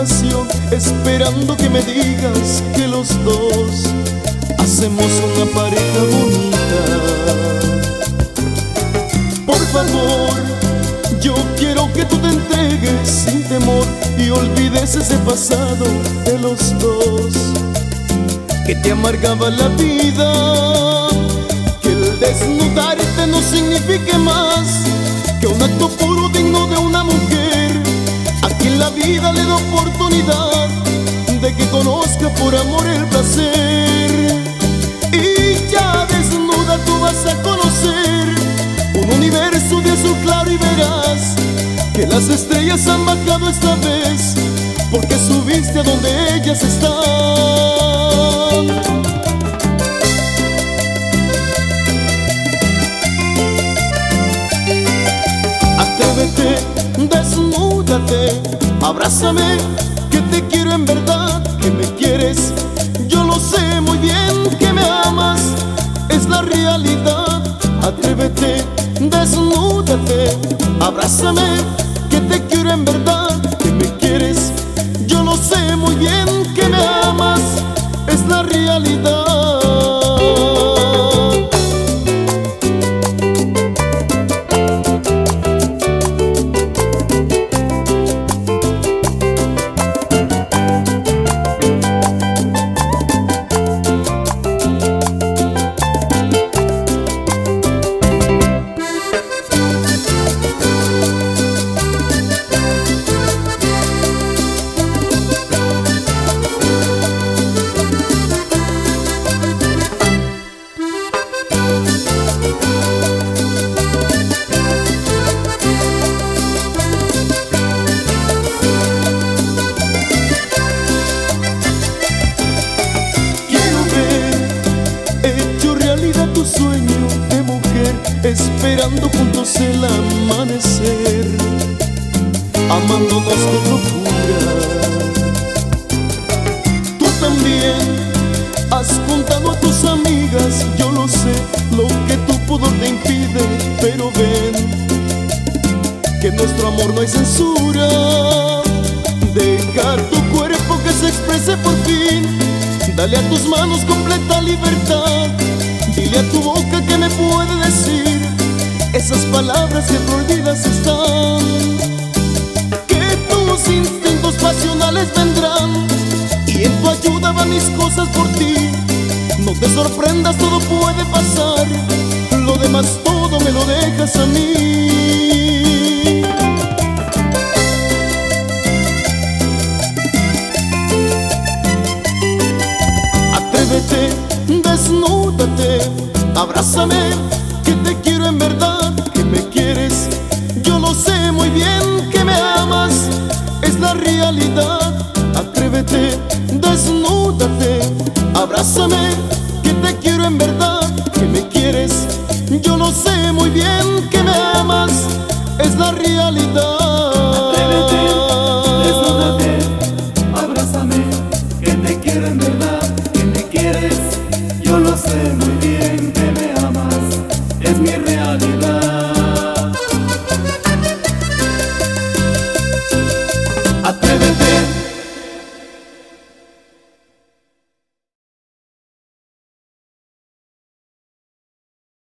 pasión, esperando que me digas que los dos hacemos una pareja bonita. Por favor, yo quiero que tú te entregues sin temor y olvides ese pasado de los dos que te amargaba la vida. Que el desnudarte no signifique más que un acto puro digno de una mujer a quien la vida le da oportunidad de que conozca por amor el placer. Y ya desnuda tú vas a conocer un universo de azul claro y verás que las estrellas han bajado esta vez porque subiste a donde ellas están. Atrévete, desnúdate, abrázame, que te quiero en verdad, que me quieres. Yo lo sé muy bien que me amas, es la realidad. Atrévete, desnúdate, abrázame, que te quiero en verdad, que me quieres. Yo lo sé muy bien que me amas, es la realidad. Tu sueño de mujer, esperando juntos el amanecer, amándonos con locura. Tú también has contado a tus amigas, yo lo sé, lo que tu pudor te impide, pero ven que en nuestro amor no hay censura. Deja tu cuerpo que se exprese por fin, dale a tus manos completa libertad. Dile a tu boca que me puede decir esas palabras que prohibidas están. Que tus instintos pasionales vendrán y en tu ayuda van mis cosas por ti. No te sorprendas, todo puede pasar, lo demás todo me lo dejas a mí. Atrévete, desnúdate, abrázame, que te quiero en verdad, que me quieres. Yo lo sé muy bien que me amas, es la realidad. Atrévete, desnúdate, abrázame, que te quiero en verdad, que me quieres. Yo lo sé muy bien que